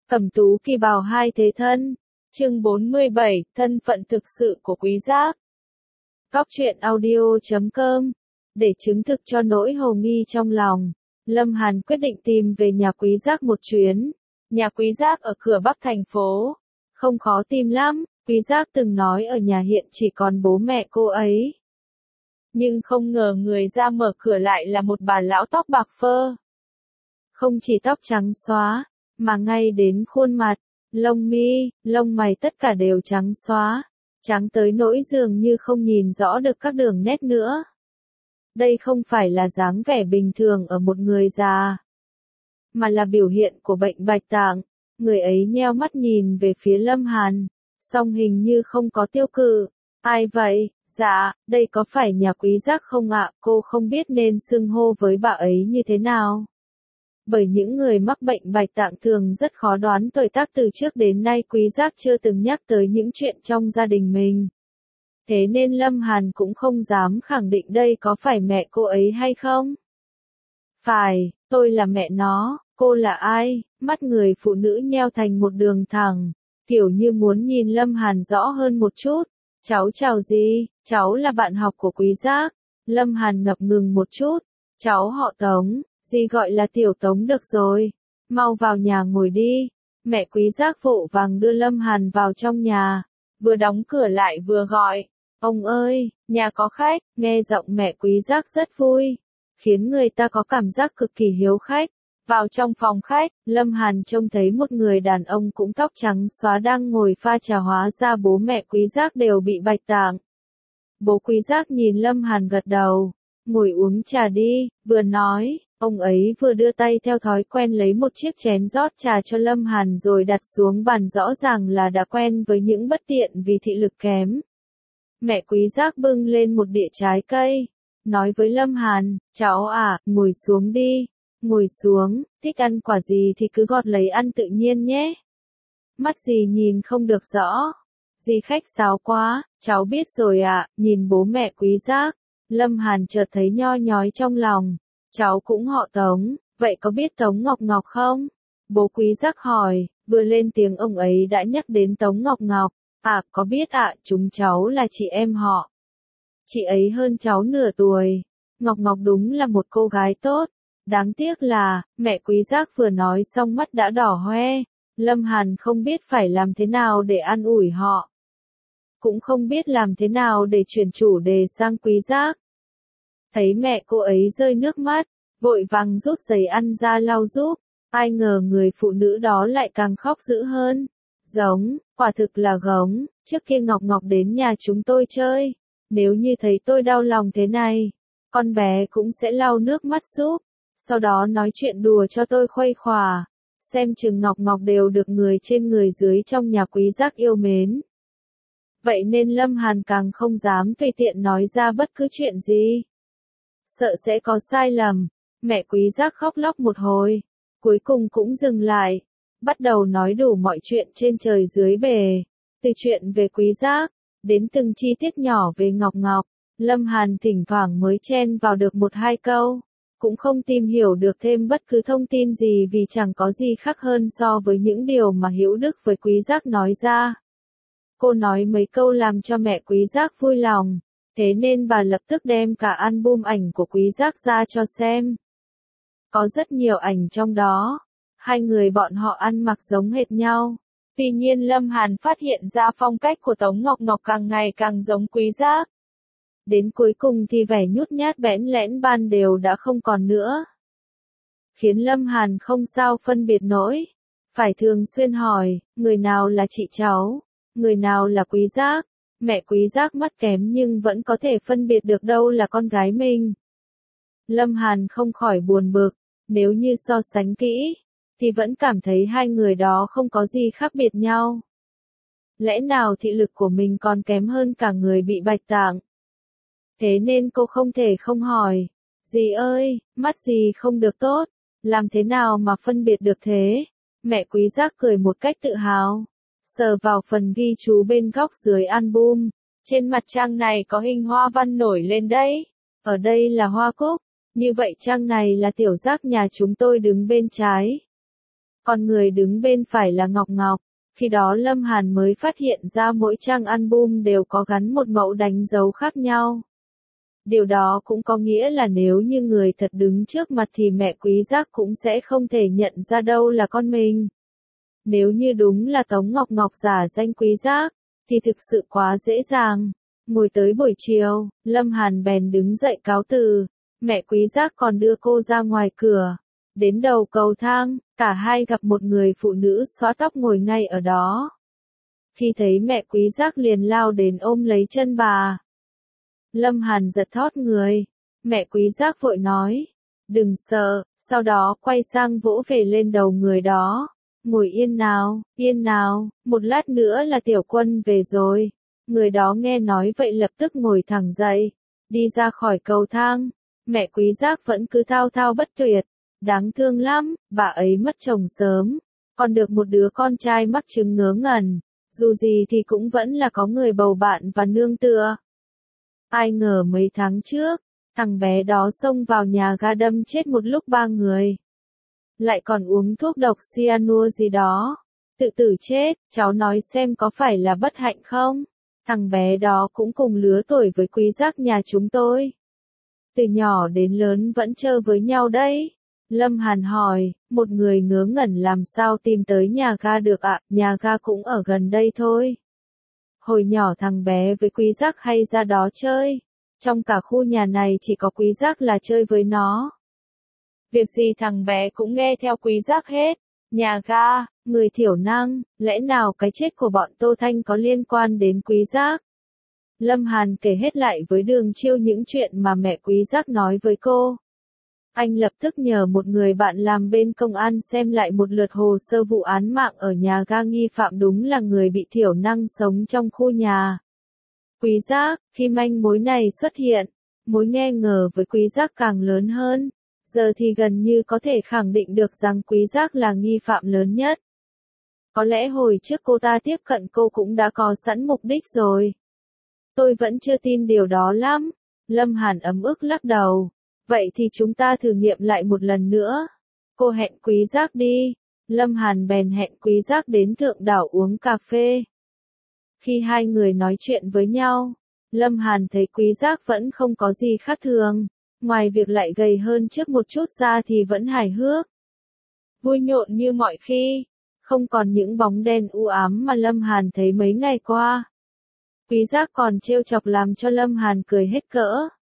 Cẩm Tú Kỳ Bào hai thế thân. Chương 47, thân phận thực sự của Quý Giác. Cóc truyện audio.com. Để chứng thực cho nỗi hồ nghi trong lòng, Lâm Hàn quyết định tìm về nhà Quý Giác một chuyến. Nhà Quý Giác ở cửa Bắc thành phố. Không khó tìm lắm, Quý Giác từng nói ở nhà hiện chỉ còn bố mẹ cô ấy. Nhưng không ngờ người ra mở cửa lại là một bà lão tóc bạc phơ. Không chỉ tóc trắng xóa, mà ngay đến khuôn mặt, lông mi, lông mày tất cả đều trắng xóa, trắng tới nỗi dường như không nhìn rõ được các đường nét nữa. Đây không phải là dáng vẻ bình thường ở một người già, mà là biểu hiện của bệnh bạch tạng. Người ấy nheo mắt nhìn về phía Lâm Hàn, song hình như không có tiêu cự. Ai vậy? Dạ, đây có phải nhà Quý Giác không ạ? Cô không biết nên xưng hô với bà ấy như thế nào. Bởi những người mắc bệnh bạch tạng thường rất khó đoán tuổi tác, từ trước đến nay Quý Giác chưa từng nhắc tới những chuyện trong gia đình mình. Thế nên Lâm Hàn cũng không dám khẳng định đây có phải mẹ cô ấy hay không. Phải, tôi là mẹ nó. Cô là ai? Mắt người phụ nữ nheo thành một đường thẳng, kiểu như muốn nhìn Lâm Hàn rõ hơn một chút. Cháu chào gì? Cháu là bạn học của Quý Giác. Lâm Hàn ngập ngừng một chút. Cháu họ Tống. Dì gọi là Tiểu Tống được rồi. Mau vào nhà ngồi đi. Mẹ Quý Giác vội vàng đưa Lâm Hàn vào trong nhà. Vừa đóng cửa lại vừa gọi. Ông ơi, nhà có khách. Nghe giọng mẹ Quý Giác rất vui, khiến người ta có cảm giác cực kỳ hiếu khách. Vào trong phòng khách, Lâm Hàn trông thấy một người đàn ông cũng tóc trắng xóa đang ngồi pha trà, hóa ra bố mẹ Quý Giác đều bị bạch tạng. Bố Quý Giác nhìn Lâm Hàn gật đầu. Ngồi uống trà đi, vừa nói, ông ấy vừa đưa tay theo thói quen lấy một chiếc chén rót trà cho Lâm Hàn rồi đặt xuống bàn, rõ ràng là đã quen với những bất tiện vì thị lực kém. Mẹ Quý Giác bưng lên một đĩa trái cây, nói với Lâm Hàn, cháu à, ngồi xuống đi. Ngồi xuống, thích ăn quả gì thì cứ gọt lấy ăn tự nhiên nhé. Mắt dì nhìn không được rõ. Dì khách sáo quá, cháu biết rồi ạ. Nhìn bố mẹ Quý Giác, Lâm Hàn chợt thấy nho nhói trong lòng. Cháu cũng họ Tống, vậy có biết Tống Ngọc Ngọc không? Bố Quý Giác hỏi, vừa lên tiếng ông ấy đã nhắc đến Tống Ngọc Ngọc. À, có biết ạ, chúng cháu là chị em họ. Chị ấy hơn cháu nửa tuổi. Ngọc Ngọc đúng là một cô gái tốt. Đáng tiếc là, mẹ Quý Giác vừa nói xong mắt đã đỏ hoe. Lâm Hàn không biết phải làm thế nào để an ủi họ, cũng không biết làm thế nào để chuyển chủ đề sang Quý Giác. Thấy mẹ cô ấy rơi nước mắt, vội vàng rút giấy ăn ra lau giúp. Ai ngờ người phụ nữ đó lại càng khóc dữ hơn. Giống, quả thực là gống. Trước kia Ngọc Ngọc đến nhà chúng tôi chơi, nếu như thấy tôi đau lòng thế này, con bé cũng sẽ lau nước mắt giúp, sau đó nói chuyện đùa cho tôi khuây khỏa. Xem chừng Ngọc Ngọc đều được người trên người dưới trong nhà Quý Giác yêu mến. Vậy nên Lâm Hàn càng không dám tùy tiện nói ra bất cứ chuyện gì, sợ sẽ có sai lầm. Mẹ Quý Giác khóc lóc một hồi, cuối cùng cũng dừng lại, bắt đầu nói đủ mọi chuyện trên trời dưới bề. Từ chuyện về Quý Giác, đến từng chi tiết nhỏ về Ngọc Ngọc, Lâm Hàn thỉnh thoảng mới chen vào được một hai câu. Cũng không tìm hiểu được thêm bất cứ thông tin gì vì chẳng có gì khác hơn so với những điều mà Hữu Đức với Quý Giác nói ra. Cô nói mấy câu làm cho mẹ Quý Giác vui lòng, thế nên bà lập tức đem cả album ảnh của Quý Giác ra cho xem. Có rất nhiều ảnh trong đó, hai người bọn họ ăn mặc giống hệt nhau. Tuy nhiên Lâm Hàn phát hiện ra phong cách của Tống Ngọc Ngọc càng ngày càng giống Quý Giác. Đến cuối cùng thì vẻ nhút nhát bẽn lẽn ban đều đã không còn nữa, khiến Lâm Hàn không sao phân biệt nổi. Phải thường xuyên hỏi, người nào là chị cháu, người nào là Quý Giác. Mẹ Quý Giác mắt kém nhưng vẫn có thể phân biệt được đâu là con gái mình. Lâm Hàn không khỏi buồn bực, nếu như so sánh kỹ, thì vẫn cảm thấy hai người đó không có gì khác biệt nhau. Lẽ nào thị lực của mình còn kém hơn cả người bị bạch tạng? Thế nên cô không thể không hỏi, dì ơi, mắt dì không được tốt, làm thế nào mà phân biệt được thế? Mẹ Quý Giác cười một cách tự hào, sờ vào phần ghi chú bên góc dưới album. Trên mặt trang này có hình hoa văn nổi lên đấy. Ở đây là hoa cúc, như vậy trang này là Tiểu Giác nhà chúng tôi đứng bên trái. Còn người đứng bên phải là Ngọc Ngọc. Khi đó Lâm Hàn mới phát hiện ra mỗi trang album đều có gắn một mẫu đánh dấu khác nhau. Điều đó cũng có nghĩa là nếu như người thật đứng trước mặt thì mẹ Quý Giác cũng sẽ không thể nhận ra đâu là con mình. Nếu như đúng là Tống Ngọc Ngọc giả danh Quý Giác, thì thực sự quá dễ dàng. Ngồi tới buổi chiều, Lâm Hàn bèn đứng dậy cáo từ. Mẹ Quý Giác còn đưa cô ra ngoài cửa. Đến đầu cầu thang, cả hai gặp một người phụ nữ xõa tóc ngồi ngay ở đó. Khi thấy mẹ Quý Giác liền lao đến ôm lấy chân bà. Lâm Hàn giật thót người. Mẹ Quý Giác vội nói, đừng sợ, sau đó quay sang vỗ về lên đầu người đó. Ngồi yên nào, một lát nữa là tiểu quân về rồi. Người đó nghe nói vậy lập tức ngồi thẳng dậy, đi ra khỏi cầu thang. Mẹ Quý Giác vẫn cứ thao thao bất tuyệt. Đáng thương lắm, bà ấy mất chồng sớm, còn được một đứa con trai mắc chứng ngớ ngẩn. Dù gì thì cũng vẫn là có người bầu bạn và nương tựa. Ai ngờ mấy tháng trước, thằng bé đó xông vào nhà ga đâm chết một lúc 3 người. Lại còn uống thuốc độc cyanua gì đó. Tự tử chết, cháu nói xem có phải là bất hạnh không? Thằng bé đó cũng cùng lứa tuổi với Quý Giác nhà chúng tôi. Từ nhỏ đến lớn vẫn chơi với nhau đấy. Lâm Hàn hỏi, một người ngớ ngẩn làm sao tìm tới nhà ga được ạ? Nhà ga cũng ở gần đây thôi. Hồi nhỏ thằng bé với Quý Giác hay ra đó chơi. Trong cả khu nhà này chỉ có Quý Giác là chơi với nó. Việc gì thằng bé cũng nghe theo Quý Giác hết. Nhà ga, người thiểu năng, lẽ nào cái chết của bọn Tô Thanh có liên quan đến Quý Giác? Lâm Hàn kể hết lại với Đường Chiêu những chuyện mà mẹ Quý Giác nói với cô. Anh lập tức nhờ một người bạn làm bên công an xem lại một lượt hồ sơ vụ án mạng ở nhà ga, nghi phạm đúng là người bị thiểu năng sống trong khu nhà. Quý Giác, khi manh mối này xuất hiện, mối nghi ngờ với Quý Giác càng lớn hơn. Giờ thì gần như có thể khẳng định được rằng Quý Giác là nghi phạm lớn nhất. Có lẽ hồi trước cô ta tiếp cận cô cũng đã có sẵn mục đích rồi. Tôi vẫn chưa tin điều đó lắm. Lâm Hàn ấm ức lắc đầu. Vậy thì chúng ta thử nghiệm lại một lần nữa. Cô hẹn Quý Giác đi. Lâm Hàn bèn hẹn Quý Giác đến Thượng Đảo uống cà phê. Khi hai người nói chuyện với nhau, Lâm Hàn thấy Quý Giác vẫn không có gì khác thường. Ngoài việc lại gầy hơn trước một chút ra thì vẫn hài hước. Vui nhộn như mọi khi. Không còn những bóng đen u ám mà Lâm Hàn thấy mấy ngày qua. Quý Giác còn trêu chọc làm cho Lâm Hàn cười hết cỡ.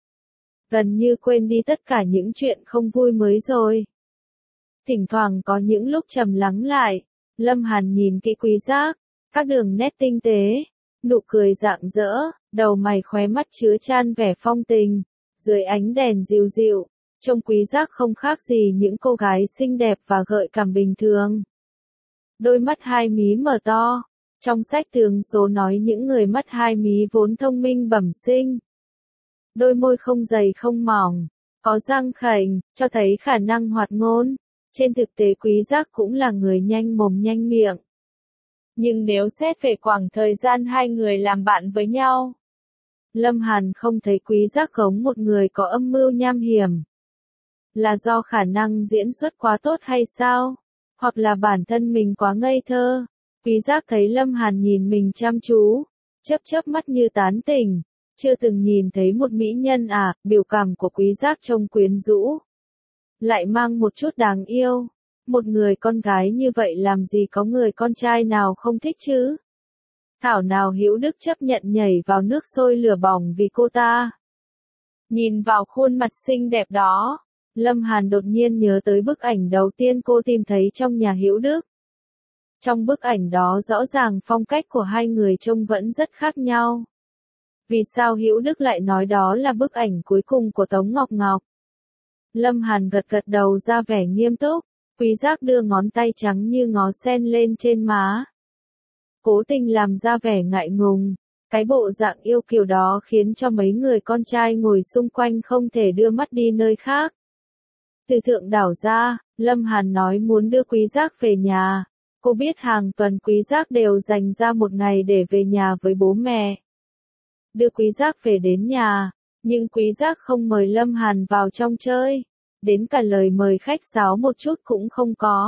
Gần như quên đi tất cả những chuyện không vui mới rồi. Thỉnh thoảng có những lúc trầm lắng lại, Lâm Hàn nhìn kỹ Quý Giác, các đường nét tinh tế, nụ cười rạng rỡ, đầu mày khóe mắt chứa chan vẻ phong tình, dưới ánh đèn dịu dịu, trông Quý Giác không khác gì những cô gái xinh đẹp và gợi cảm bình thường. Đôi mắt hai mí mở to, trong sách tường số nói những người mắt hai mí vốn thông minh bẩm sinh. Đôi môi không dày không mỏng, có răng khểnh, cho thấy khả năng hoạt ngôn. Trên thực tế Quý Giác cũng là người nhanh mồm nhanh miệng. Nhưng nếu xét về khoảng thời gian hai người làm bạn với nhau, Lâm Hàn không thấy Quý Giác giống một người có âm mưu nham hiểm. Là do khả năng diễn xuất quá tốt hay sao? Hoặc là bản thân mình quá ngây thơ? Quý Giác thấy Lâm Hàn nhìn mình chăm chú, chớp chớp mắt như tán tỉnh. Chưa từng nhìn thấy một mỹ nhân à? Biểu cảm của Quý Giác trông quyến rũ, lại mang một chút đáng yêu. Một người con gái như vậy làm gì có người con trai nào không thích chứ? Thảo nào Hữu Đức chấp nhận nhảy vào nước sôi lửa bỏng vì cô ta. Nhìn vào khuôn mặt xinh đẹp đó, Lâm Hàn đột nhiên nhớ tới bức ảnh đầu tiên cô tìm thấy trong nhà Hữu Đức. Trong bức ảnh đó rõ ràng phong cách của hai người trông vẫn rất khác nhau. Vì sao Hữu Đức lại nói đó là bức ảnh cuối cùng của Tống Ngọc Ngọc? Lâm Hàn gật gật đầu ra vẻ nghiêm túc. Quý Giác đưa ngón tay trắng như ngó sen lên trên má, cố tình làm ra vẻ ngại ngùng. Cái bộ dạng yêu kiều đó khiến cho mấy người con trai ngồi xung quanh không thể đưa mắt đi nơi khác. Từ Thượng Đảo ra, Lâm Hàn nói muốn đưa Quý Giác về nhà. Cô biết hàng tuần Quý Giác đều dành ra một ngày để về nhà với bố mẹ. Đưa Quý Giác về đến nhà, nhưng Quý Giác không mời Lâm Hàn vào trong chơi. Đến cả lời mời khách sáo một chút cũng không có.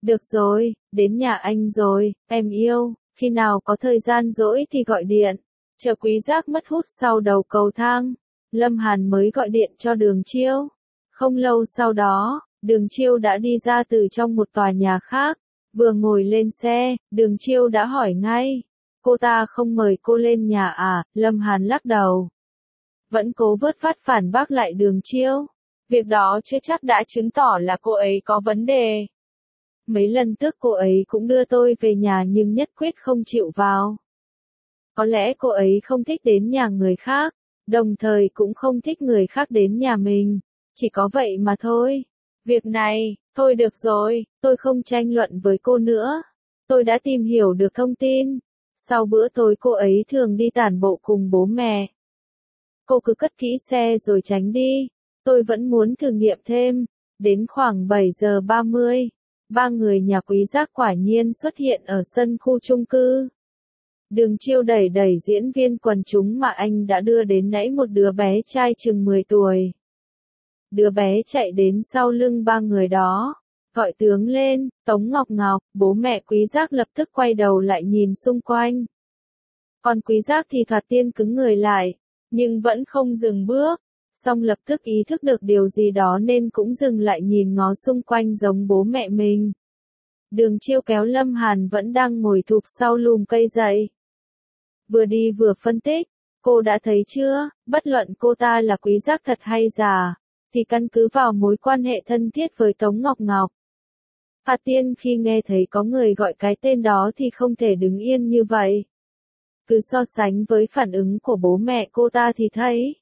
Được rồi, đến nhà anh rồi, em yêu, khi nào có thời gian rỗi thì gọi điện. Chờ Quý Giác mất hút sau đầu cầu thang, Lâm Hàn mới gọi điện cho Đường Chiêu. Không lâu sau đó, Đường Chiêu đã đi ra từ trong một tòa nhà khác. Vừa ngồi lên xe, Đường Chiêu đã hỏi ngay. Cô ta không mời cô lên nhà à? Lâm Hàn lắc đầu. Vẫn cố vớt vát phản bác lại Đường Chiêu. Việc đó chưa chắc đã chứng tỏ là cô ấy có vấn đề. Mấy lần trước cô ấy cũng đưa tôi về nhà nhưng nhất quyết không chịu vào. Có lẽ cô ấy không thích đến nhà người khác, đồng thời cũng không thích người khác đến nhà mình. Chỉ có vậy mà thôi. Việc này, thôi được rồi, tôi không tranh luận với cô nữa. Tôi đã tìm hiểu được thông tin. Sau bữa tối cô ấy thường đi tản bộ cùng bố mẹ. Cô cứ cất kỹ xe rồi tránh đi. Tôi vẫn muốn thử nghiệm thêm. Đến khoảng 7 giờ 30, ba người nhà Quý Giác quả nhiên xuất hiện ở sân khu chung cư. Đường Chiêu đẩy đẩy diễn viên quần chúng mà anh đã đưa đến nãy, một đứa bé trai chừng 10 tuổi. Đứa bé chạy đến sau lưng ba người đó, gọi tướng lên, Tống Ngọc Ngọc. Bố mẹ Quý Giác lập tức quay đầu lại nhìn xung quanh. Còn Quý Giác thì thoạt tiên cứng người lại, nhưng vẫn không dừng bước. Xong lập tức ý thức được điều gì đó nên cũng dừng lại nhìn ngó xung quanh giống bố mẹ mình. Đường Chiêu kéo Lâm Hàn vẫn đang ngồi thụp sau lùm cây dậy. Vừa đi vừa phân tích, cô đã thấy chưa, bất luận cô ta là Quý Giác thật hay giả, thì căn cứ vào mối quan hệ thân thiết với Tống Ngọc Ngọc. Hà Tiên khi nghe thấy có người gọi cái tên đó thì không thể đứng yên như vậy. Cứ so sánh với phản ứng của bố mẹ cô ta thì thấy.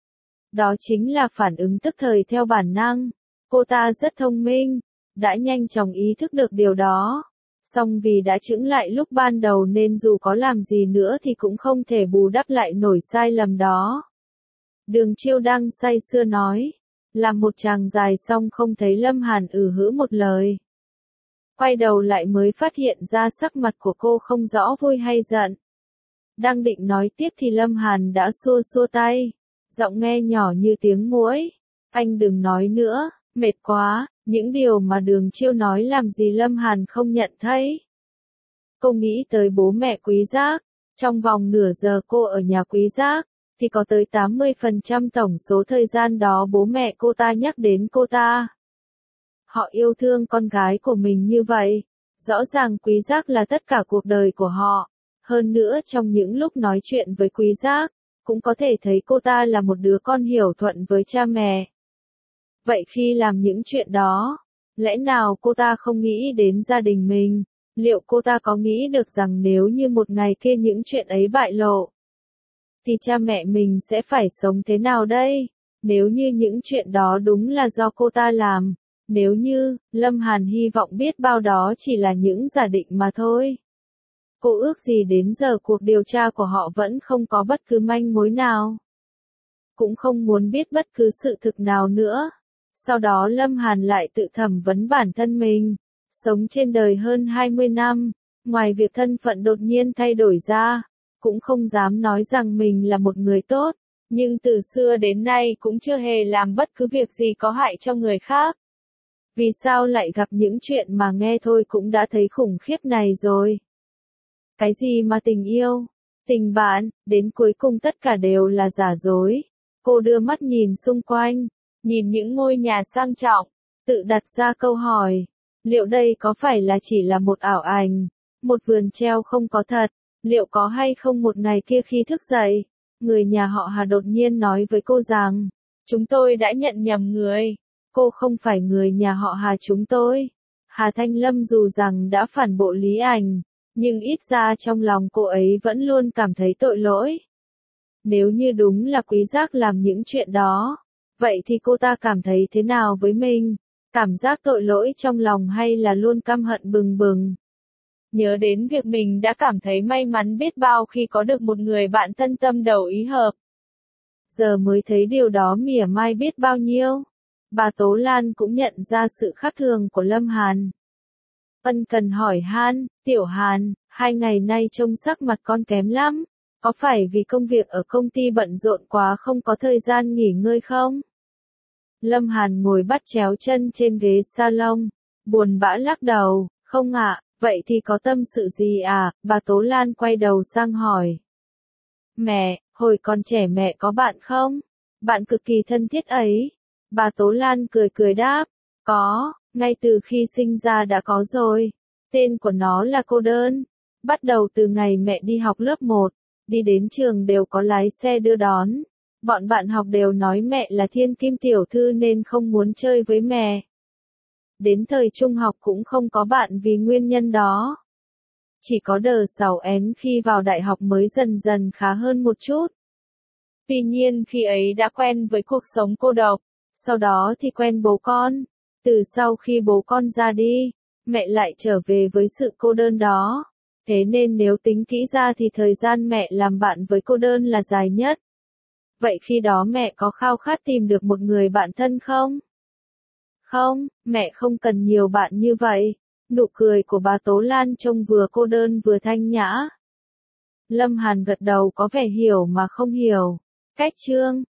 Đó chính là phản ứng tức thời theo bản năng. Cô ta rất thông minh, đã nhanh chóng ý thức được điều đó. Song vì đã chững lại lúc ban đầu nên dù có làm gì nữa thì cũng không thể bù đắp lại nổi sai lầm đó. Đường Chiêu đang say sưa nói. Làm một tràng dài xong không thấy Lâm Hàn hứ một lời. Quay đầu lại mới phát hiện ra sắc mặt của cô không rõ vui hay giận. Đang định nói tiếp thì Lâm Hàn đã xua xua tay. Giọng nghe nhỏ như tiếng muỗi. Anh đừng nói nữa, mệt quá. Những điều mà Đường Chiêu nói làm gì Lâm Hàn không nhận thấy. Cô nghĩ tới bố mẹ Quý Giác. Trong vòng nửa giờ cô ở nhà Quý Giác, thì có tới 80% tổng số thời gian đó bố mẹ cô ta nhắc đến cô ta. Họ yêu thương con gái của mình như vậy. Rõ ràng Quý Giác là tất cả cuộc đời của họ. Hơn nữa trong những lúc nói chuyện với Quý Giác, cũng có thể thấy cô ta là một đứa con hiểu thuận với cha mẹ. Vậy khi làm những chuyện đó, lẽ nào cô ta không nghĩ đến gia đình mình? Liệu cô ta có nghĩ được rằng nếu như một ngày kia những chuyện ấy bại lộ, thì cha mẹ mình sẽ phải sống thế nào đây? Nếu như những chuyện đó đúng là do cô ta làm, nếu như, Lâm Hàn hy vọng biết bao đó chỉ là những giả định mà thôi. Cô ước gì đến giờ cuộc điều tra của họ vẫn không có bất cứ manh mối nào. Cũng không muốn biết bất cứ sự thực nào nữa. Sau đó Lâm Hàn lại tự thẩm vấn bản thân mình. Sống trên đời hơn 20 năm, ngoài việc thân phận đột nhiên thay đổi ra, cũng không dám nói rằng mình là một người tốt, nhưng từ xưa đến nay cũng chưa hề làm bất cứ việc gì có hại cho người khác. Vì sao lại gặp những chuyện mà nghe thôi cũng đã thấy khủng khiếp này rồi? Cái gì mà tình yêu, tình bạn, đến cuối cùng tất cả đều là giả dối. Cô đưa mắt nhìn xung quanh, nhìn những ngôi nhà sang trọng, tự đặt ra câu hỏi, liệu đây có phải là chỉ là một ảo ảnh, một vườn treo không có thật, liệu có hay không một ngày kia khi thức dậy, người nhà họ Hà đột nhiên nói với cô rằng, chúng tôi đã nhận nhầm người, cô không phải người nhà họ Hà chúng tôi. Hà Thanh Lâm dù rằng đã phản bội Lý Ảnh, nhưng ít ra trong lòng cô ấy vẫn luôn cảm thấy tội lỗi. Nếu như đúng là Quý Giác làm những chuyện đó, vậy thì cô ta cảm thấy thế nào với mình? Cảm giác tội lỗi trong lòng hay là luôn căm hận bừng bừng? Nhớ đến việc mình đã cảm thấy may mắn biết bao khi có được một người bạn thân tâm đầu ý hợp. Giờ mới thấy điều đó mỉa mai biết bao nhiêu. Bà Tố Lan cũng nhận ra sự khác thường của Lâm Hàn. Ân cần hỏi Han, Tiểu Hàn, 2 ngày nay trông sắc mặt con kém lắm. Có phải vì công việc ở công ty bận rộn quá không có thời gian nghỉ ngơi không? Lâm Hàn ngồi bắt chéo chân trên ghế salon, buồn bã lắc đầu, không ạ, vậy thì có tâm sự gì à, bà Tố Lan quay đầu sang hỏi. Mẹ, hồi còn trẻ mẹ có bạn không? Bạn cực kỳ thân thiết ấy. Bà Tố Lan cười cười đáp, có, ngay từ khi sinh ra đã có rồi. Tên của nó là cô đơn. Bắt đầu từ ngày mẹ đi học lớp 1, đi đến trường đều có lái xe đưa đón. Bọn bạn học đều nói mẹ là thiên kim tiểu thư nên không muốn chơi với mẹ. Đến thời trung học cũng không có bạn vì nguyên nhân đó. Chỉ có đờ sàu én khi vào đại học mới dần dần khá hơn một chút. Tuy nhiên khi ấy đã quen với cuộc sống cô độc, sau đó thì quen bố con. Từ sau khi bố con ra đi, mẹ lại trở về với sự cô đơn đó. Thế nên nếu tính kỹ ra thì thời gian mẹ làm bạn với cô đơn là dài nhất. Vậy khi đó mẹ có khao khát tìm được một người bạn thân không? Không, mẹ không cần nhiều bạn như vậy. Nụ cười của bà Tố Lan trông vừa cô đơn vừa thanh nhã. Lâm Hàn gật đầu có vẻ hiểu mà không hiểu. Cách chương